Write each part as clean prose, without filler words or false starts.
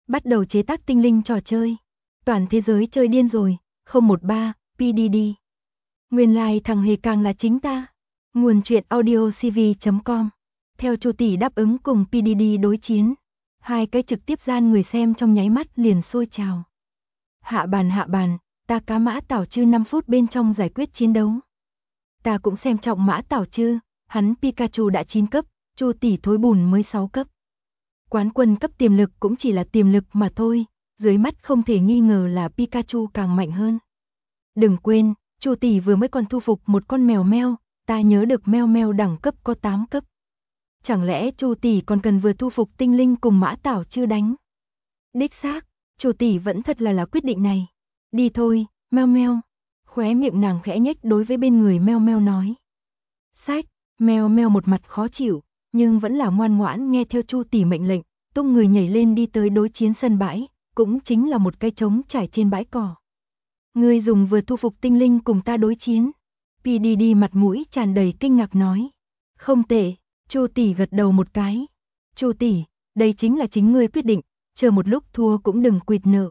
Bắt đầu chế tác tinh linh trò chơi. Toàn thế giới chơi điên rồi, 013, PDD. Nguyên lai thằng Hề càng là chính ta. Nguồn truyện audiocv.com. Theo Chu tỷ đáp ứng cùng PDD đối chiến, hai cái trực tiếp gian người xem trong nháy mắt liền sôi trào. Hạ bàn, ta cá Mã Tảo Chư 5 phút bên trong giải quyết chiến đấu. Ta cũng xem trọng Mã Tảo Chư, hắn Pikachu đã 9 cấp, Chu tỷ thối bùn mới 6 cấp. Quán quân cấp tiềm lực cũng chỉ là tiềm lực mà thôi, dưới mắt không thể nghi ngờ là Pikachu càng mạnh hơn. Đừng quên, Chu tỷ vừa mới còn thu phục một con mèo meo, ta nhớ được meo meo đẳng cấp có 8 cấp. Chẳng lẽ Chu tỷ còn cần vừa thu phục tinh linh cùng Mã Tảo Chư đánh? Đích xác, Chu tỷ vẫn thật là quyết định này. Đi thôi, meo meo. Khóe miệng nàng khẽ nhếch đối với bên người meo meo nói. Sách, meo meo một mặt khó chịu, nhưng vẫn là ngoan ngoãn nghe theo Chu tỷ mệnh lệnh, tung người nhảy lên đi tới đối chiến sân bãi, cũng chính là một cái trống trải trên bãi cỏ. Ngươi dùng vừa thu phục tinh linh cùng ta đối chiến. PDD mặt mũi tràn đầy kinh ngạc nói. Không tệ, Chu tỷ gật đầu một cái. Chu tỷ, đây chính là chính ngươi quyết định, chờ một lúc thua cũng đừng quỵt nợ.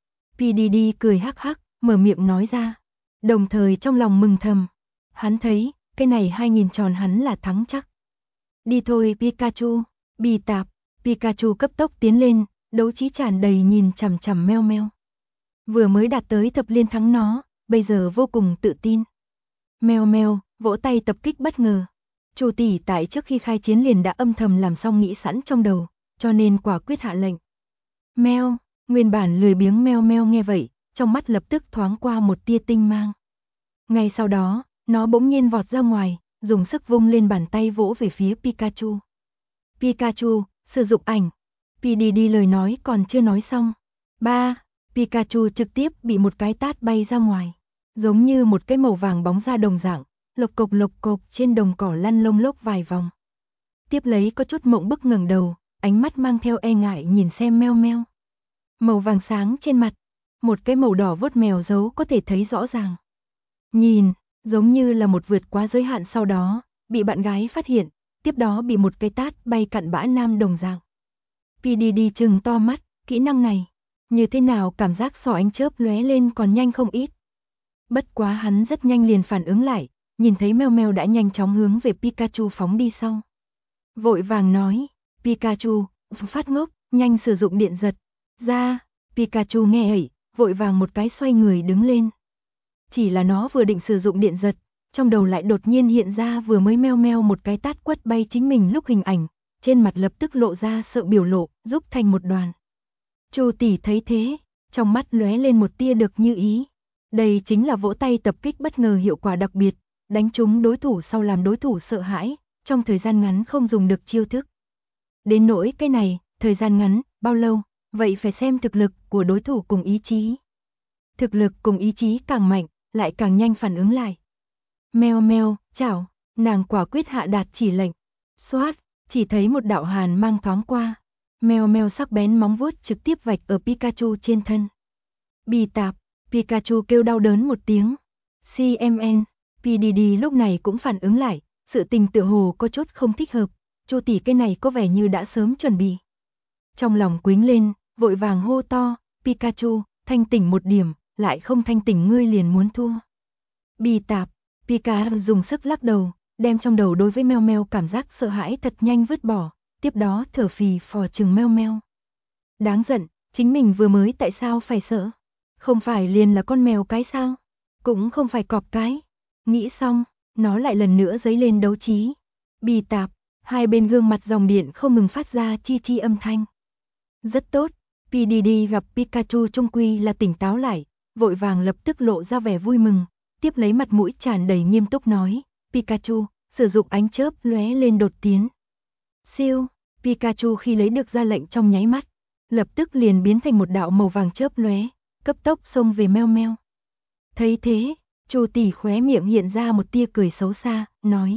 PDD cười hắc hắc, mở miệng nói ra. Đồng thời trong lòng mừng thầm. Hắn thấy, cái này 2000 tròn hắn là thắng chắc. Đi thôi Pikachu, bì tạp, Pikachu cấp tốc tiến lên, đấu trí tràn đầy nhìn chằm chằm meo meo. Vừa mới đạt tới thập liên thắng nó, bây giờ vô cùng tự tin. Meo meo, vỗ tay tập kích bất ngờ. Chu tỷ tại trước khi khai chiến liền đã âm thầm làm xong nghĩ sẵn trong đầu, cho nên quả quyết hạ lệnh. Meo, nguyên bản lười biếng meo meo nghe vậy, trong mắt lập tức thoáng qua một tia tinh mang. Ngay sau đó, nó bỗng nhiên vọt ra ngoài, dùng sức vung lên bàn tay vỗ về phía Pikachu. Pikachu, sử dụng ảnh. PDD lời nói còn chưa nói xong. Pikachu trực tiếp bị một cái tát bay ra ngoài. Giống như một cái màu vàng bóng ra đồng dạng, lộc cộc trên đồng cỏ lăn lông lốc vài vòng. Tiếp lấy có chút mộng bức ngẩng đầu, ánh mắt mang theo e ngại nhìn xem meo meo. Màu vàng sáng trên mặt, một cái màu đỏ vuốt mèo dấu có thể thấy rõ ràng. Nhìn, giống như là một vượt quá giới hạn sau đó, bị bạn gái phát hiện, tiếp đó bị một cái tát bay cặn bã nam đồng dạng. PDD trừng to mắt, kỹ năng này, như thế nào cảm giác so ánh chớp lóe lên còn nhanh không ít. Bất quá hắn rất nhanh liền phản ứng lại, nhìn thấy meo meo đã nhanh chóng hướng về Pikachu phóng đi sau. Vội vàng nói, Pikachu, phát ngốc, nhanh sử dụng điện giật. Ra, Pikachu nghe vậy, vội vàng một cái xoay người đứng lên. Chỉ là nó vừa định sử dụng điện giật, trong đầu lại đột nhiên hiện ra vừa mới meo meo một cái tát quất bay chính mình lúc hình ảnh, trên mặt lập tức lộ ra sợ biểu lộ, giúp thành một đoàn. Chu tỷ thấy thế, trong mắt lóe lên một tia được như ý. Đây chính là vỗ tay tập kích bất ngờ hiệu quả đặc biệt, đánh trúng đối thủ sau làm đối thủ sợ hãi, trong thời gian ngắn không dùng được chiêu thức. Đến nỗi cái này, thời gian ngắn, bao lâu, vậy phải xem thực lực của đối thủ cùng ý chí. Thực lực cùng ý chí càng mạnh, lại càng nhanh phản ứng lại. Meo meo, chảo, nàng quả quyết hạ đạt chỉ lệnh. Xoát, chỉ thấy một đạo hàn mang thoáng qua. Meo meo sắc bén móng vuốt trực tiếp vạch ở Pikachu trên thân. Bì tạp, Pikachu kêu đau đớn một tiếng. CMN, PDD lúc này cũng phản ứng lại, sự tình tựa hồ có chút không thích hợp, Chu tỷ cái này có vẻ như đã sớm chuẩn bị. Trong lòng quýnh lên, vội vàng hô to, Pikachu, thanh tỉnh một điểm, lại không thanh tỉnh ngươi liền muốn thua. Bì tạp, Pika dùng sức lắc đầu, đem trong đầu đối với meo meo cảm giác sợ hãi thật nhanh vứt bỏ, tiếp đó thở phì phò chừng meo meo. Đáng giận, chính mình vừa mới tại sao phải sợ? Không phải liền là con mèo cái sao? Cũng không phải cọp cái. Nghĩ xong, nó lại lần nữa dấy lên đấu trí. Bì tạp, hai bên gương mặt dòng điện không ngừng phát ra chi chi âm thanh. Rất tốt, PDD gặp Pikachu trung quy là tỉnh táo lại, vội vàng lập tức lộ ra vẻ vui mừng, tiếp lấy mặt mũi tràn đầy nghiêm túc nói, Pikachu, sử dụng ánh chớp lóe lên đột tiến. Siêu, Pikachu khi lấy được ra lệnh trong nháy mắt, lập tức liền biến thành một đạo màu vàng chớp lóe, cấp tốc xông về meo meo. Thấy thế, Chu tỷ khóe miệng hiện ra một tia cười xấu xa, nói.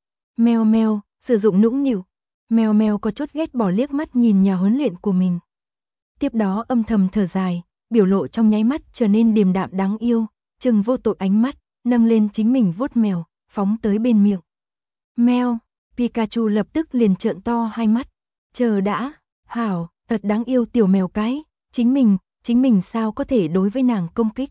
Meo meo, sử dụng nũng nịu. Meo meo có chút ghét bỏ liếc mắt nhìn nhà huấn luyện của mình. Tiếp đó âm thầm thở dài, biểu lộ trong nháy mắt trở nên điềm đạm đáng yêu, chừng vô tội ánh mắt, nâng lên chính mình vuốt mèo, phóng tới bên miệng. Meo, Pikachu lập tức liền trợn to hai mắt. Chờ đã, hảo, Thật đáng yêu tiểu mèo cái, chính mình sao có thể đối với nàng công kích.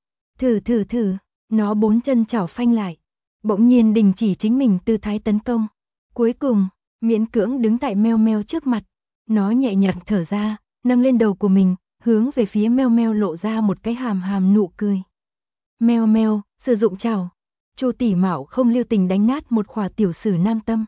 Thử, nó bốn chân chảo phanh lại, bỗng nhiên đình chỉ chính mình tư thái tấn công. Cuối cùng, miễn cưỡng đứng tại Meo Meo trước mặt, nó nhẹ nhàng thở ra, nâng lên đầu của mình, hướng về phía Meo Meo lộ ra một cái hàm hàm nụ cười. Meo Meo, sử dụng chảo. Chu Tỷ Mạo không lưu tình đánh nát một khỏa tiểu sử nam tâm.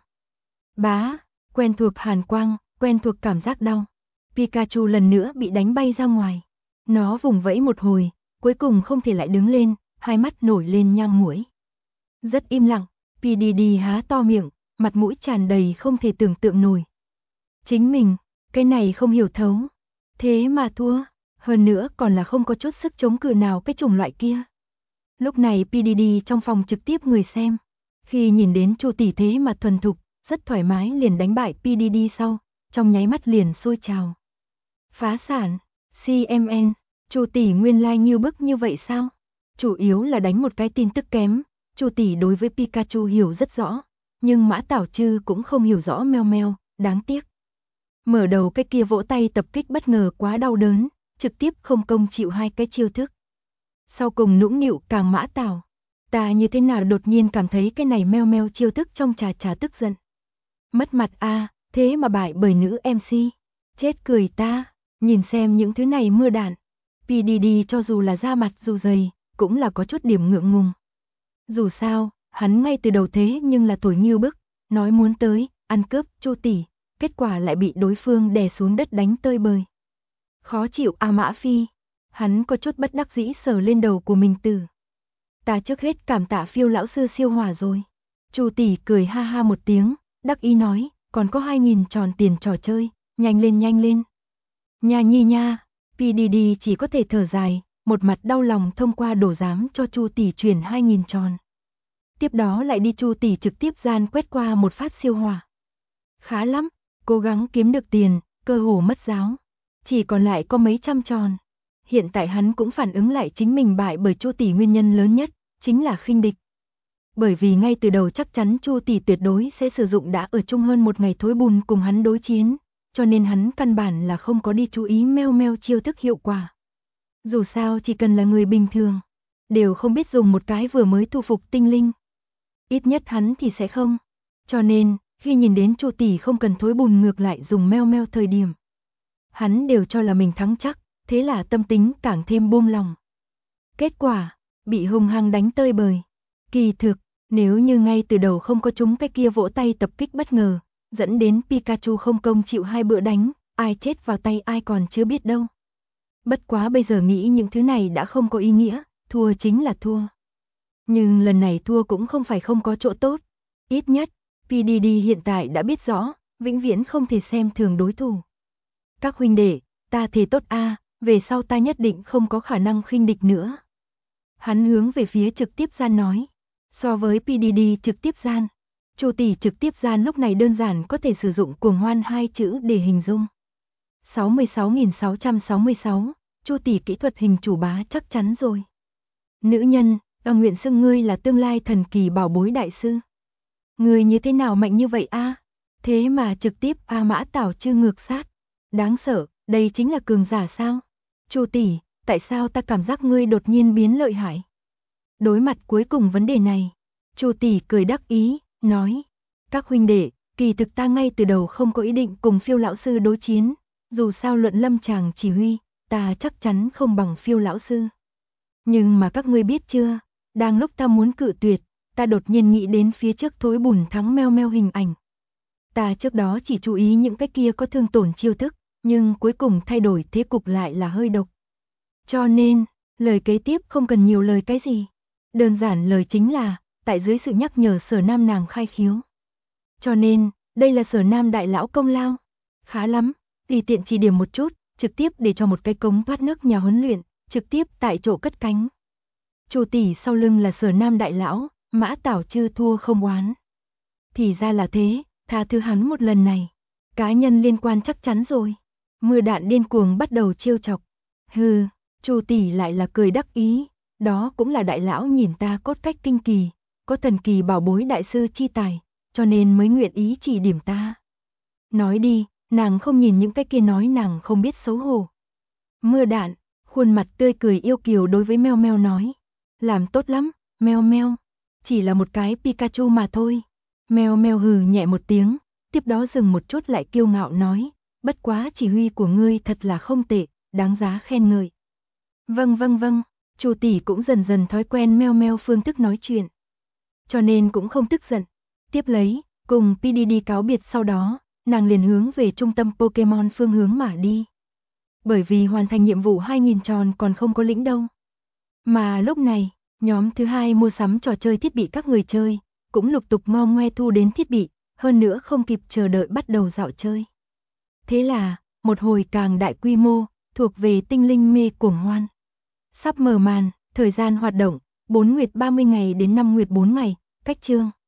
Bá, quen thuộc hàn quang, quen thuộc cảm giác đau. Pikachu lần nữa bị đánh bay ra ngoài. Nó vùng vẫy một hồi, cuối cùng không thể lại đứng lên, hai mắt nổi lên nhang muỗi. Rất im lặng, PDD há to miệng, mặt mũi tràn đầy không thể tưởng tượng nổi. Chính mình, cái này không hiểu thấu. Thế mà thua, hơn nữa còn là không có chút sức chống cự nào cái chủng loại kia. Lúc này PDD trong phòng trực tiếp người xem. Khi nhìn đến Chu Tỷ thế mà thuần thục, rất thoải mái liền đánh bại PDD sau, trong nháy mắt liền sôi trào. Phá sản, CMN, Chu Tỷ nguyên lai nghiêu bức như vậy sao? Chủ yếu là đánh một cái tin tức kém, Chu Tỷ đối với Pikachu hiểu rất rõ, nhưng Mã Tảo Trư cũng không hiểu rõ Meo Meo, đáng tiếc. Mở đầu cái kia vỗ tay tập kích bất ngờ quá đau đớn, trực tiếp không công chịu hai cái chiêu thức. Sau cùng nũng nịu càng Mã Tảo, ta như thế nào đột nhiên cảm thấy cái này Meo Meo chiêu thức trong trà tức giận. Mất mặt a, thế mà bại bởi nữ MC, chết cười ta, nhìn xem những thứ này mưa đạn. PDD cho dù là da mặt dù dày, cũng là có chút điểm ngượng ngùng. Dù sao, hắn ngay từ đầu thế nhưng là thổi nghiêu bức, nói muốn tới, ăn cướp, Chu Tỷ, kết quả lại bị đối phương đè xuống đất đánh tơi bời. Khó chịu a Mã Phi, hắn có chút bất đắc dĩ sờ lên đầu của mình từ. Ta trước hết cảm tạ Phiêu lão sư siêu hỏa rồi. Chu Tỷ cười ha ha một tiếng, đắc ý nói, còn có 2.000 tròn tiền trò chơi, nhanh lên. Nha nhi nha, PDD chỉ có thể thở dài, một mặt đau lòng thông qua đồ giám cho Chu Tỷ chuyển 2.000 tròn. Tiếp đó lại đi Chu Tỷ trực tiếp gian quét qua một phát siêu hỏa. Khá lắm, cố gắng kiếm được tiền, cơ hồ mất giáo. Chỉ còn lại có mấy trăm tròn. Hiện tại hắn cũng phản ứng lại chính mình bại bởi Chu Tỷ nguyên nhân lớn nhất, chính là khinh địch. Bởi vì ngay từ đầu chắc chắn Chu Tỷ tuyệt đối sẽ sử dụng đã ở chung hơn một ngày thối bùn cùng hắn đối chiến, cho nên hắn căn bản là không có đi chú ý Meo Meo chiêu thức hiệu quả. Dù sao chỉ cần là người bình thường, đều không biết dùng một cái vừa mới thu phục tinh linh. Ít nhất hắn thì sẽ không. Cho nên, khi nhìn đến Chu Tỷ không cần thối bùn ngược lại dùng Meo Meo thời điểm, hắn đều cho là mình thắng chắc, thế là tâm tính càng thêm buông lòng. Kết quả, bị hung hăng đánh tơi bời. Kỳ thực, nếu như ngay từ đầu không có chúng cái kia vỗ tay tập kích bất ngờ, dẫn đến Pikachu không công chịu hai bữa đánh, ai chết vào tay ai còn chưa biết đâu. Bất quá bây giờ nghĩ những thứ này đã không có ý nghĩa, thua chính là thua. Nhưng lần này thua cũng không phải không có chỗ tốt. Ít nhất, PDD hiện tại đã biết rõ, vĩnh viễn không thể xem thường đối thủ. Các huynh đệ, ta thề tốt a, về sau ta nhất định không có khả năng khinh địch nữa. Hắn hướng về phía trực tiếp gian nói. So với PDD trực tiếp gian, Chu Tỷ trực tiếp gian lúc này đơn giản có thể sử dụng cuồng hoan hai chữ để hình dung. 66.666, Chu Tỷ kỹ thuật hình chủ bá chắc chắn rồi. Nữ nhân, ta nguyện xưng ngươi là tương lai thần kỳ bảo bối đại sư. Ngươi như thế nào mạnh như vậy a? Thế mà trực tiếp Mã Tảo Trư ngược sát. Đáng sợ, đây chính là cường giả sao? Chu Tỷ, tại sao ta cảm giác ngươi đột nhiên biến lợi hại? Đối mặt cuối cùng vấn đề này, Chu Tỷ cười đắc ý, nói, các huynh đệ, kỳ thực ta ngay từ đầu không có ý định cùng Phiêu lão sư đối chiến, dù sao luận lâm tràng chỉ huy, ta chắc chắn không bằng Phiêu lão sư. Nhưng mà các ngươi biết chưa, đang lúc ta muốn cự tuyệt, ta đột nhiên nghĩ đến phía trước thối bùn thắng Meo Meo hình ảnh. Ta trước đó chỉ chú ý những cái kia có thương tổn chiêu thức, nhưng cuối cùng thay đổi thế cục lại là hơi độc. Cho nên, lời kế tiếp không cần nhiều lời cái gì. Đơn giản lời chính là, tại dưới sự nhắc nhở Sở Nam nàng khai khiếu. Cho nên, đây là Sở Nam đại lão công lao. Khá lắm, tùy tiện chỉ điểm một chút, trực tiếp để cho một cái cống thoát nước nhà huấn luyện, trực tiếp tại chỗ cất cánh. Chu Tỷ sau lưng là Sở Nam đại lão, Mã Tảo Trư thua không oán. Thì ra là thế, tha thứ hắn một lần này. Cá nhân liên quan chắc chắn rồi. Mưa đạn điên cuồng bắt đầu trêu chọc. Hừ, Chu Tỷ lại là cười đắc ý. Đó cũng là đại lão nhìn ta cốt cách kinh kỳ, có thần kỳ bảo bối đại sư chi tài, cho nên mới nguyện ý chỉ điểm ta. Nói đi, Nàng không nhìn những cái kia nói nàng không biết xấu hổ. Mưa đạn, khuôn mặt tươi cười yêu kiều đối với Meo Meo nói. Làm tốt lắm, Meo Meo. Chỉ là một cái Pikachu mà thôi. Meo Meo hừ nhẹ một tiếng, tiếp đó dừng một chút lại kiêu ngạo nói. Bất quá chỉ huy của ngươi thật là không tệ, đáng giá khen ngợi. Vâng vâng vâng, Chu tỷ cũng dần dần thói quen Meo Meo phương thức nói chuyện. Cho nên cũng không tức giận. Tiếp lấy, cùng PDD cáo biệt sau đó, nàng liền hướng về trung tâm Pokemon phương hướng mà đi. Bởi vì hoàn thành nhiệm vụ 2000 tròn còn không có lĩnh đâu. Mà lúc này, nhóm thứ hai mua sắm trò chơi thiết bị các người chơi, cũng lục tục ngo ngoe thu đến thiết bị, hơn nữa không kịp chờ đợi bắt đầu dạo chơi. Thế là, một hồi càng đại quy mô, thuộc về tinh linh mê cuồng hoan. Sắp mở màn, thời gian hoạt động, 4 nguyệt 30 ngày đến 5 nguyệt 4 ngày, cách chương.